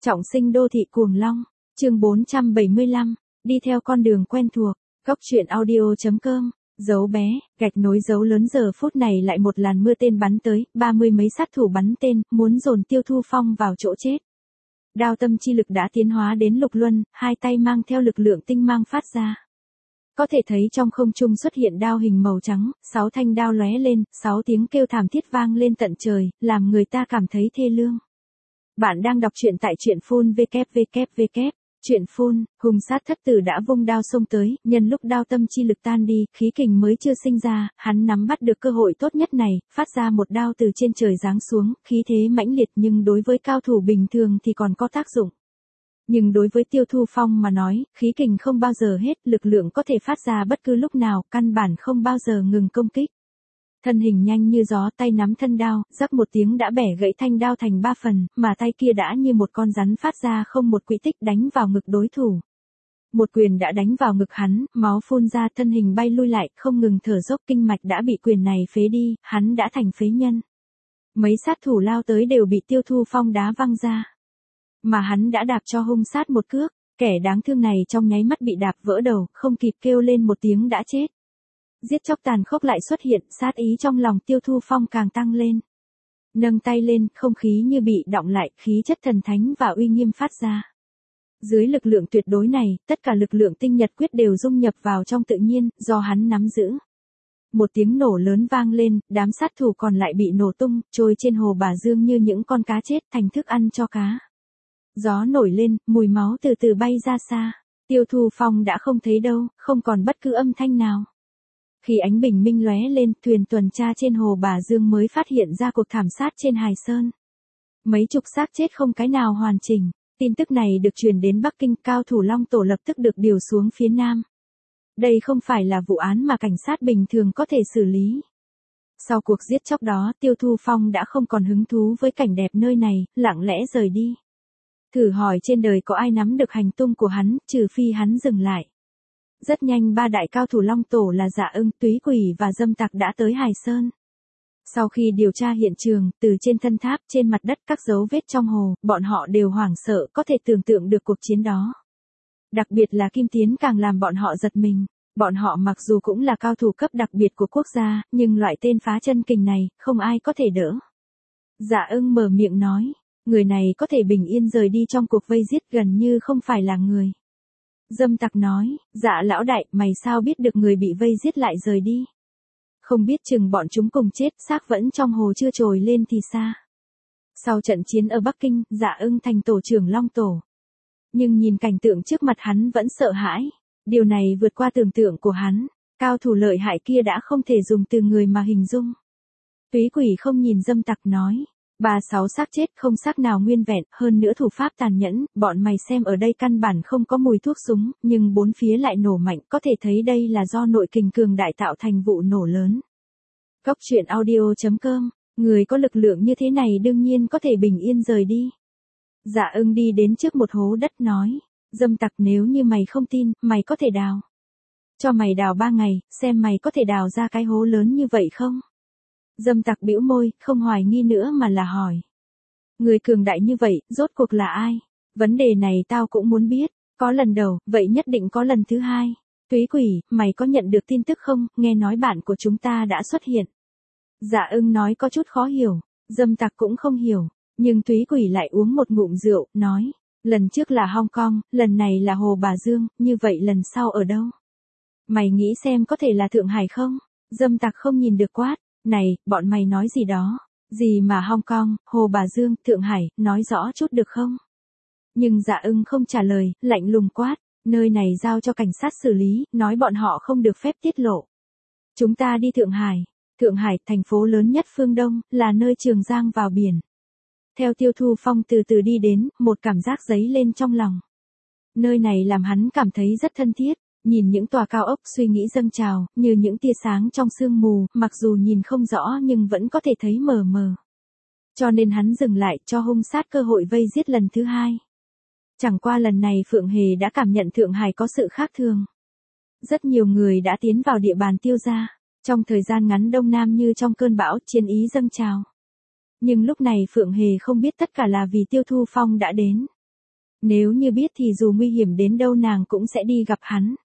Trọng sinh đô thị cuồng long, chương 475, đi theo con đường quen thuộc, góc truyện audio.com, dấu bé, gạch nối dấu lớn giờ phút này lại một làn mưa tên bắn tới, 30 mấy sát thủ bắn tên, muốn dồn Tiêu Thu Phong vào chỗ chết. Đao tâm chi lực đã tiến hóa đến lục luân, hai tay mang theo lực lượng tinh mang phát ra. Có thể thấy trong không trung xuất hiện đao hình màu trắng, 6 thanh đao lóe lên, 6 tiếng kêu thảm thiết vang lên tận trời, làm người ta cảm thấy thê lương. Bạn đang đọc truyện tại truyện phun www. Truyện phun, hung sát thất tử đã vung đao xông tới, nhân lúc đao tâm chi lực tan đi, khí kình mới chưa sinh ra, hắn nắm bắt được cơ hội tốt nhất này, phát ra một đao từ trên trời giáng xuống, khí thế mãnh liệt nhưng đối với cao thủ bình thường thì còn có tác dụng. Nhưng đối với Tiêu Thu Phong mà nói, khí kình không bao giờ hết, lực lượng có thể phát ra bất cứ lúc nào, căn bản không bao giờ ngừng công kích. Thân hình nhanh như gió, tay nắm thân đao, rắc một tiếng đã bẻ gãy thanh đao thành 3 phần, mà tay kia đã như một con rắn phát ra không một quỹ tích đánh vào ngực đối thủ. Một quyền đã đánh vào ngực hắn, máu phun ra, thân hình bay lui lại, không ngừng thở dốc, kinh mạch đã bị quyền này phế đi, hắn đã thành phế nhân. Mấy sát thủ lao tới đều bị Tiêu Thu Phong đá văng ra. Mà hắn đã đạp cho hung sát một cước, kẻ đáng thương này trong nháy mắt bị đạp vỡ đầu, không kịp kêu lên một tiếng đã chết. Giết chóc tàn khốc lại xuất hiện, sát ý trong lòng Tiêu Thu Phong càng tăng lên. Nâng tay lên, không khí như bị đọng lại, khí chất thần thánh và uy nghiêm phát ra. Dưới lực lượng tuyệt đối này, tất cả lực lượng tinh nhật quyết đều dung nhập vào trong tự nhiên, do hắn nắm giữ. Một tiếng nổ lớn vang lên, đám sát thủ còn lại bị nổ tung, trôi trên hồ Bà Dương như những con cá chết thành thức ăn cho cá. Gió nổi lên, mùi máu từ từ bay ra xa. Tiêu Thu Phong đã không thấy đâu, không còn bất cứ âm thanh nào. Khi ánh bình minh lóe lên, thuyền tuần tra trên hồ Bà Dương mới phát hiện ra cuộc thảm sát trên Hải Sơn. Mấy chục xác chết không cái nào hoàn chỉnh. Tin tức này được truyền đến Bắc Kinh, cao thủ Long Tổ lập tức được điều xuống phía Nam. Đây không phải là vụ án mà cảnh sát bình thường có thể xử lý. Sau cuộc giết chóc đó, Tiêu Thu Phong đã không còn hứng thú với cảnh đẹp nơi này, lặng lẽ rời đi. Thử hỏi trên đời có ai nắm được hành tung của hắn, trừ phi hắn dừng lại. Rất nhanh ba đại cao thủ Long Tổ là Dạ Ưng, Túy Quỷ và Dâm Tặc đã tới Hải Sơn. Sau khi điều tra hiện trường, từ trên thân tháp, trên mặt đất, các dấu vết trong hồ, bọn họ đều hoảng sợ, có thể tưởng tượng được cuộc chiến đó. Đặc biệt là Kim Tiến càng làm bọn họ giật mình. Bọn họ mặc dù cũng là cao thủ cấp đặc biệt của quốc gia, nhưng loại tên phá chân kình này, không ai có thể đỡ. Dạ Ưng mở miệng nói, người này có thể bình yên rời đi trong cuộc vây giết gần như không phải là người. Dâm Tặc nói, dạ lão đại, mày sao biết được người bị vây giết lại rời đi? Không biết chừng bọn chúng cùng chết, xác vẫn trong hồ chưa trồi lên thì xa. Sau trận chiến ở Bắc Kinh, Dạ Ưng thành tổ trưởng Long Tổ. Nhưng nhìn cảnh tượng trước mặt hắn vẫn sợ hãi. Điều này vượt qua tưởng tượng của hắn. Cao thủ lợi hại kia đã không thể dùng từ người mà hình dung. Túy Quỷ không nhìn Dâm Tặc nói. 36 xác chết không xác nào nguyên vẹn, hơn nữa thủ pháp tàn nhẫn, bọn mày xem ở đây căn bản không có mùi thuốc súng, nhưng bốn phía lại nổ mạnh, có thể thấy đây là do nội kình cường đại tạo thành vụ nổ lớn. Góc truyện audio.com, người có lực lượng như thế này đương nhiên có thể bình yên rời đi. Dạ Ưng đi đến trước một hố đất nói, Dâm Tặc nếu như mày không tin, mày có thể đào. Cho mày đào 3 ngày, xem mày có thể đào ra cái hố lớn như vậy không? Dâm Tặc bĩu môi, không hoài nghi nữa mà là hỏi. Người cường đại như vậy, rốt cuộc là ai? Vấn đề này tao cũng muốn biết, có lần đầu, vậy nhất định có lần thứ hai. Túy Quỷ, mày có nhận được tin tức không, nghe nói bạn của chúng ta đã xuất hiện. Dạ Ưng nói có chút khó hiểu, Dâm Tặc cũng không hiểu, nhưng Túy Quỷ lại uống một ngụm rượu, nói, lần trước là Hong Kong, lần này là hồ Bà Dương, như vậy lần sau ở đâu? Mày nghĩ xem có thể là Thượng Hải không? Dâm Tặc không nhìn được quát. Này, bọn mày nói gì đó? Gì mà Hong Kong, Hồ Bà Dương, Thượng Hải, nói rõ chút được không? Nhưng Dạ Ưng không trả lời, lạnh lùng quát, nơi này giao cho cảnh sát xử lý, nói bọn họ không được phép tiết lộ. Chúng ta đi Thượng Hải. Thượng Hải, thành phố lớn nhất phương Đông, là nơi Trường Giang vào biển. Theo Tiêu Thu Phong từ từ đi đến, một cảm giác dấy lên trong lòng. Nơi này làm hắn cảm thấy rất thân thiết. Nhìn những tòa cao ốc suy nghĩ dâng trào, như những tia sáng trong sương mù, mặc dù nhìn không rõ nhưng vẫn có thể thấy mờ mờ. Cho nên hắn dừng lại cho hung sát cơ hội vây giết lần thứ hai. Chẳng qua lần này Phượng Hề đã cảm nhận Thượng Hải có sự khác thường. Rất nhiều người đã tiến vào địa bàn Tiêu gia. Trong thời gian ngắn Đông Nam như trong cơn bão, chiến ý dâng trào. Nhưng lúc này Phượng Hề không biết tất cả là vì Tiêu Thu Phong đã đến. Nếu như biết thì dù nguy hiểm đến đâu nàng cũng sẽ đi gặp hắn.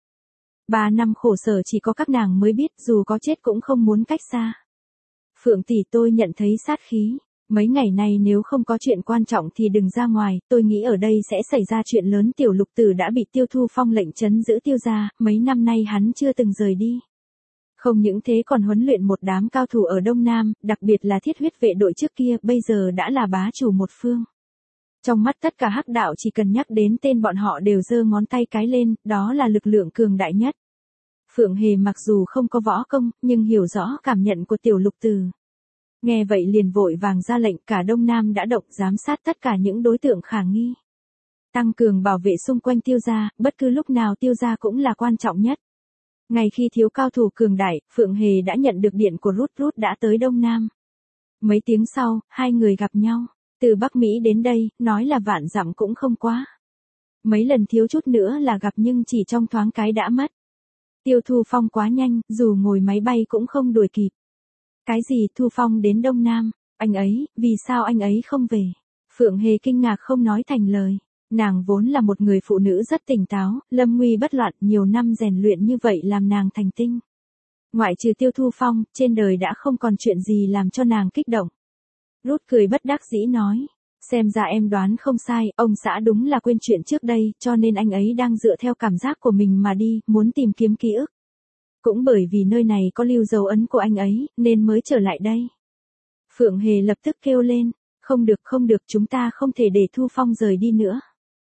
3 năm khổ sở chỉ có các nàng mới biết, dù có chết cũng không muốn cách xa. Phượng tỷ, tôi nhận thấy sát khí. Mấy ngày nay nếu không có chuyện quan trọng thì đừng ra ngoài, tôi nghĩ ở đây sẽ xảy ra chuyện lớn. Tiểu Lục Tử đã bị Tiêu Thu Phong lệnh trấn giữ Tiêu gia, mấy năm nay hắn chưa từng rời đi. Không những thế còn huấn luyện một đám cao thủ ở Đông Nam, đặc biệt là Thiết Huyết vệ đội trước kia, bây giờ đã là bá chủ một phương. Trong mắt tất cả hắc đạo chỉ cần nhắc đến tên bọn họ đều giơ ngón tay cái lên, đó là lực lượng cường đại nhất. Phượng Hề mặc dù không có võ công, nhưng hiểu rõ cảm nhận của Tiểu Lục Tử. Nghe vậy liền vội vàng ra lệnh, cả Đông Nam đã động giám sát tất cả những đối tượng khả nghi. Tăng cường bảo vệ xung quanh Tiêu gia, bất cứ lúc nào Tiêu gia cũng là quan trọng nhất. Ngay khi thiếu cao thủ cường đại, Phượng Hề đã nhận được điện của Rút đã tới Đông Nam. Mấy tiếng sau, hai người gặp nhau. Từ Bắc Mỹ đến đây, nói là vạn dặm cũng không quá. Mấy lần thiếu chút nữa là gặp nhưng chỉ trong thoáng cái đã mất. Tiêu Thu Phong quá nhanh, dù ngồi máy bay cũng không đuổi kịp. Cái gì Thu Phong đến Đông Nam? Anh ấy, vì sao anh ấy không về? Phượng Hề kinh ngạc không nói thành lời. Nàng vốn là một người phụ nữ rất tỉnh táo, lâm nguy bất loạn, nhiều năm rèn luyện như vậy làm nàng thành tinh. Ngoại trừ Tiêu Thu Phong, trên đời đã không còn chuyện gì làm cho nàng kích động. Rút cười bất đắc dĩ nói. Xem ra em đoán không sai, ông xã đúng là quên chuyện trước đây, cho nên anh ấy đang dựa theo cảm giác của mình mà đi, muốn tìm kiếm ký ức. Cũng bởi vì nơi này có lưu dấu ấn của anh ấy, nên mới trở lại đây. Phượng Hề lập tức kêu lên. Không được, chúng ta không thể để Thu Phong rời đi nữa.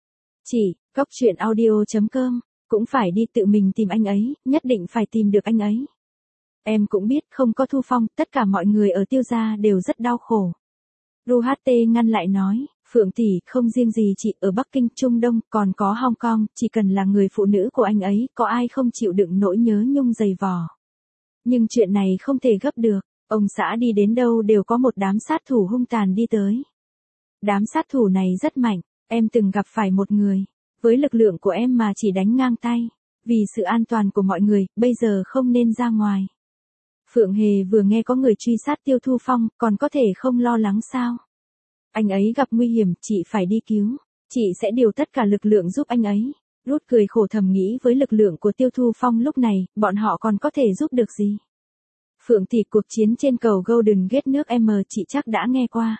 Chỉ, goctruyện.audio.com, cũng phải đi tự mình tìm anh ấy, nhất định phải tìm được anh ấy. Em cũng biết không có Thu Phong, tất cả mọi người ở Tiêu gia đều rất đau khổ. RUHT ngăn lại nói, Phượng tỷ, không riêng gì chị, ở Bắc Kinh, Trung Đông, còn có Hong Kong, chỉ cần là người phụ nữ của anh ấy, có ai không chịu đựng nỗi nhớ nhung dày vò. Nhưng chuyện này không thể gấp được, ông xã đi đến đâu đều có một đám sát thủ hung tàn đi tới. Đám sát thủ này rất mạnh, em từng gặp phải một người, với lực lượng của em mà chỉ đánh ngang tay. Vì sự an toàn của mọi người, bây giờ không nên ra ngoài. Phượng Hề vừa nghe có người truy sát Tiêu Thu Phong, còn có thể không lo lắng sao? Anh ấy gặp nguy hiểm, chị phải đi cứu. Chị sẽ điều tất cả lực lượng giúp anh ấy. Rút cười khổ thầm nghĩ với lực lượng của Tiêu Thu Phong lúc này, bọn họ còn có thể giúp được gì? Phượng tỷ, cuộc chiến trên cầu Golden Gate nước M chị chắc đã nghe qua.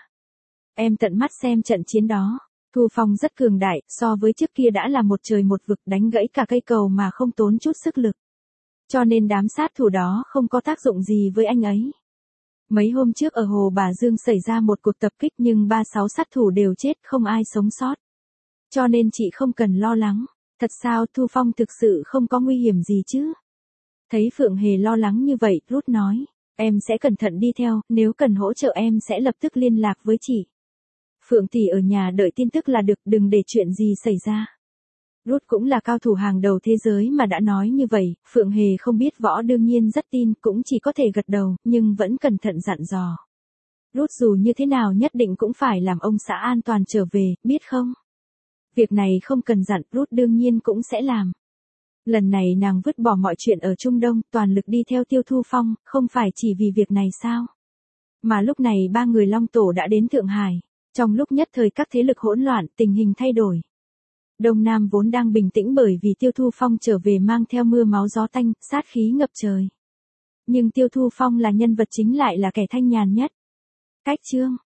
Em tận mắt xem trận chiến đó. Thu Phong rất cường đại, so với trước kia đã là một trời một vực, đánh gãy cả cây cầu mà không tốn chút sức lực. Cho nên đám sát thủ đó không có tác dụng gì với anh ấy. Mấy hôm trước ở Hồ Bà Dương xảy ra một cuộc tập kích nhưng 36 sát thủ đều chết, không ai sống sót. Cho nên chị không cần lo lắng. Thật sao, Thu Phong thực sự không có nguy hiểm gì chứ? Thấy Phượng Hề lo lắng như vậy, Rút nói, em sẽ cẩn thận đi theo, nếu cần hỗ trợ em sẽ lập tức liên lạc với chị. Phượng tỷ ở nhà đợi tin tức là được, đừng để chuyện gì xảy ra. Rút cũng là cao thủ hàng đầu thế giới mà đã nói như vậy, Phượng Hề không biết võ đương nhiên rất tin, cũng chỉ có thể gật đầu, nhưng vẫn cẩn thận dặn dò. Rút dù như thế nào nhất định cũng phải làm ông xã an toàn trở về, biết không? Việc này không cần dặn, Rút đương nhiên cũng sẽ làm. Lần này nàng vứt bỏ mọi chuyện ở Trung Đông, toàn lực đi theo Tiêu Thu Phong, không phải chỉ vì việc này sao? Mà lúc này ba người Long Tổ đã đến Thượng Hải. Trong lúc nhất thời các thế lực hỗn loạn, tình hình thay đổi. Đông Nam vốn đang bình tĩnh bởi vì Tiêu Thu Phong trở về mang theo mưa máu gió tanh, sát khí ngập trời. Nhưng Tiêu Thu Phong là nhân vật chính lại là kẻ thanh nhàn nhất. Cách chương